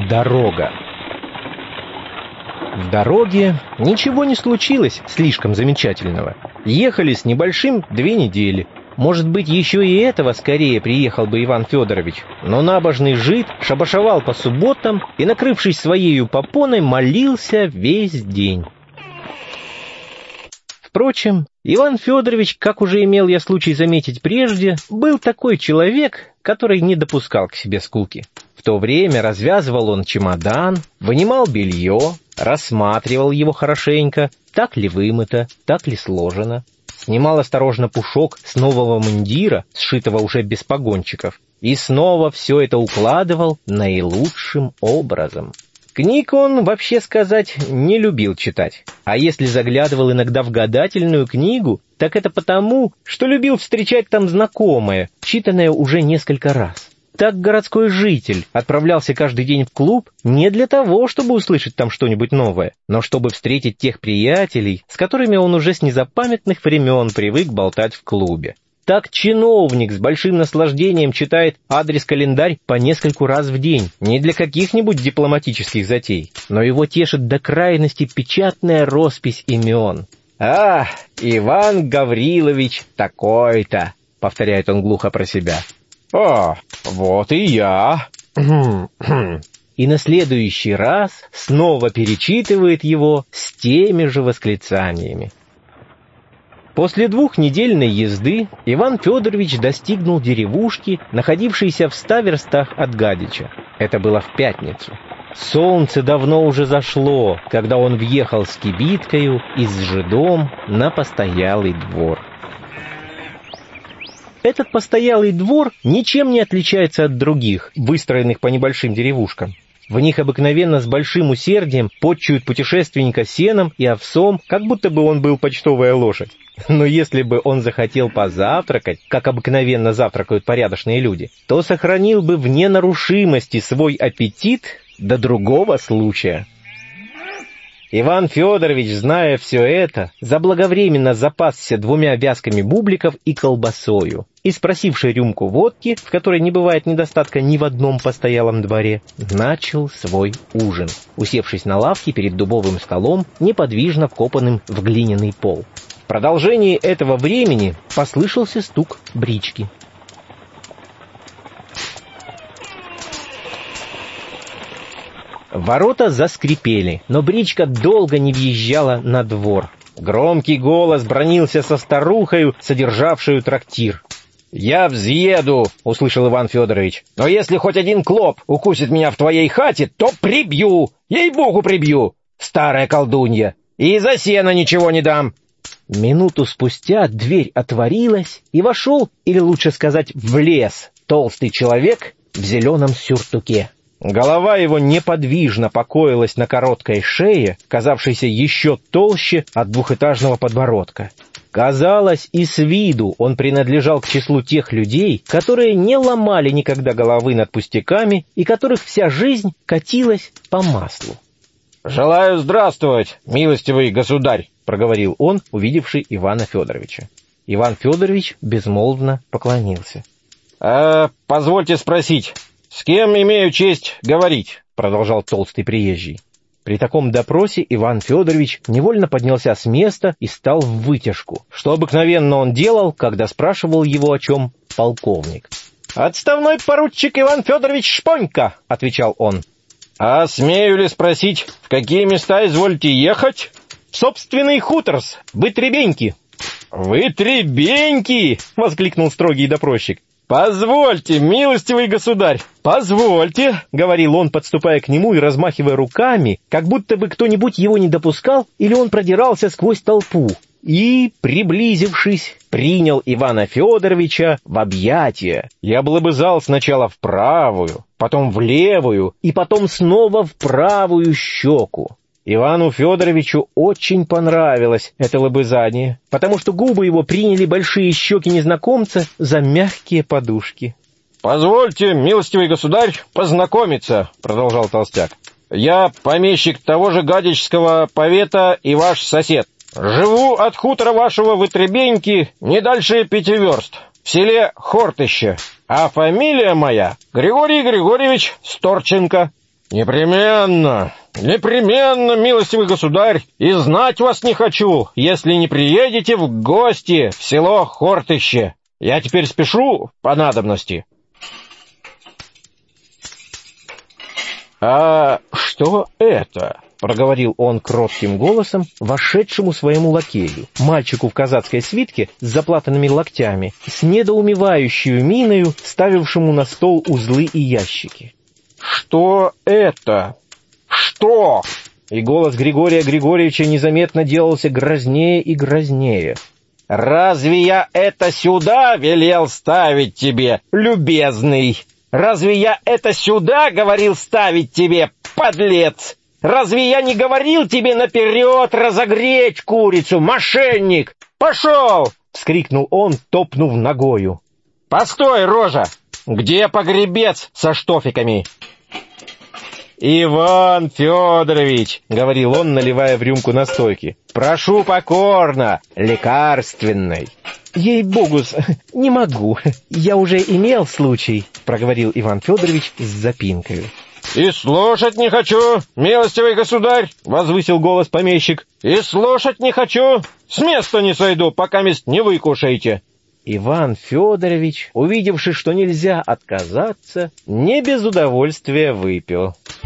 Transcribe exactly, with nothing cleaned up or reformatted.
Дорога. В дороге ничего не случилось слишком замечательного. Ехали с небольшим две недели. Может быть, еще и этого скорее приехал бы Иван Федорович. Но набожный жид шабашевал по субботам и, накрывшись своею попоной, молился весь день. Впрочем, Иван Федорович, как уже имел я случай заметить прежде, был такой человек, который не допускал к себе скуки. В то время развязывал он чемодан, вынимал белье, рассматривал его хорошенько, так ли вымыто, так ли сложено, снимал осторожно пушок с нового мундира, сшитого уже без погончиков, и снова все это укладывал наилучшим образом. Книг он, вообще сказать, не любил читать, а если заглядывал иногда в гадательную книгу, так это потому, что любил встречать там знакомое, читанное уже несколько раз. Так городской житель отправлялся каждый день в клуб не для того, чтобы услышать там что-нибудь новое, но чтобы встретить тех приятелей, с которыми он уже с незапамятных времен привык болтать в клубе. Так чиновник с большим наслаждением читает адрес-календарь по нескольку раз в день, не для каких-нибудь дипломатических затей, но его тешит до крайности печатная роспись имен. «А, Иван Гаврилович такой-то», — повторяет он глухо про себя. «О, вот и я». И на следующий раз снова перечитывает его с теми же восклицаниями. После двухнедельной езды Иван Федорович достигнул деревушки, находившейся в ста верстах от Гадича. Это было в пятницу. Солнце давно уже зашло, когда он въехал с кибиткою и с жидом на постоялый двор. Этот постоялый двор ничем не отличается от других, выстроенных по небольшим деревушкам. В них обыкновенно с большим усердием подчуют путешественника сеном и овсом, как будто бы он был почтовая лошадь. Но если бы он захотел позавтракать, как обыкновенно завтракают порядочные люди, то сохранил бы в ненарушимости свой аппетит до другого случая. Иван Федорович, зная все это, заблаговременно запасся двумя вязками бубликов и колбасою, и, спросивший рюмку водки, в которой не бывает недостатка ни в одном постоялом дворе, начал свой ужин, усевшись на лавке перед дубовым столом, неподвижно вкопанным в глиняный пол. В продолжении этого времени послышался стук брички. Ворота заскрипели, но бричка долго не въезжала на двор. Громкий голос бранился со старухою, содержавшую трактир. «Я взъеду», — услышал Иван Федорович, — «но если хоть один клоп укусит меня в твоей хате, то прибью, ей-богу прибью, старая колдунья, и за сено ничего не дам». Минуту спустя дверь отворилась, и вошел, или лучше сказать, влез толстый человек в зеленом сюртуке. Голова его неподвижно покоилась на короткой шее, казавшейся еще толще от двухэтажного подбородка. Казалось, и с виду он принадлежал к числу тех людей, которые не ломали никогда головы над пустяками и которых вся жизнь катилась по маслу. «Желаю здравствовать, милостивый государь», — проговорил он, увидевший Ивана Федоровича. Иван Федорович безмолвно поклонился. «А, позвольте спросить, с кем имею честь говорить?» — продолжал толстый приезжий. При таком допросе Иван Федорович невольно поднялся с места и стал в вытяжку, что обыкновенно он делал, когда спрашивал его о чем полковник. «Отставной поручик Иван Федорович Шпонька», — отвечал он. «А смею ли спросить, в какие места изволите ехать?» «В собственный хуторс, Вытребеньки». «Вытребеньки!» — воскликнул строгий допросчик. «Позвольте, милостивый государь, позвольте», — говорил он, подступая к нему и размахивая руками, как будто бы кто-нибудь его не допускал или он продирался сквозь толпу. И, приблизившись, принял Ивана Федоровича в объятия и облобызал сначала в правую, потом в левую и потом снова в правую щеку. Ивану Федоровичу очень понравилось это лобызание, потому что губы его приняли большие щеки незнакомца за мягкие подушки. «Позвольте, милостивый государь, познакомиться», — продолжал толстяк. «Я помещик того же Гадичского повета и ваш сосед. Живу от хутора вашего Вытребеньки не дальше пяти верст, в селе Хортыще, а фамилия моя Григорий Григорьевич Сторченко». «Непременно, непременно, милостивый государь, и знать вас не хочу, если не приедете в гости в село Хортыще. Я теперь спешу по надобности». «А что это?» — проговорил он кротким голосом вошедшему своему лакею, мальчику в казацкой свитке с заплатанными локтями, с недоумевающей миною, ставившему на стол узлы и ящики. «Что это? Что?» И голос Григория Григорьевича незаметно делался грознее и грознее. «Разве я это сюда велел ставить тебе, любезный? Разве я это сюда говорил ставить тебе, подлец? Разве я не говорил тебе наперед разогреть курицу, мошенник? Пошел!» — вскрикнул он, топнув ногою. «Постой, рожа! Где погребец со штофиками?» «Иван Федорович», — говорил он, наливая в рюмку настойки, — «прошу покорно, лекарственной». «Ей-богу, не могу, я уже имел случай», — проговорил Иван Федорович с запинкою. «И слушать не хочу, милостивый государь», — возвысил голос помещик. «И слушать не хочу, с места не сойду, пока мест не выкушаете». Иван Федорович, увидевши, что нельзя отказаться, не без удовольствия выпил.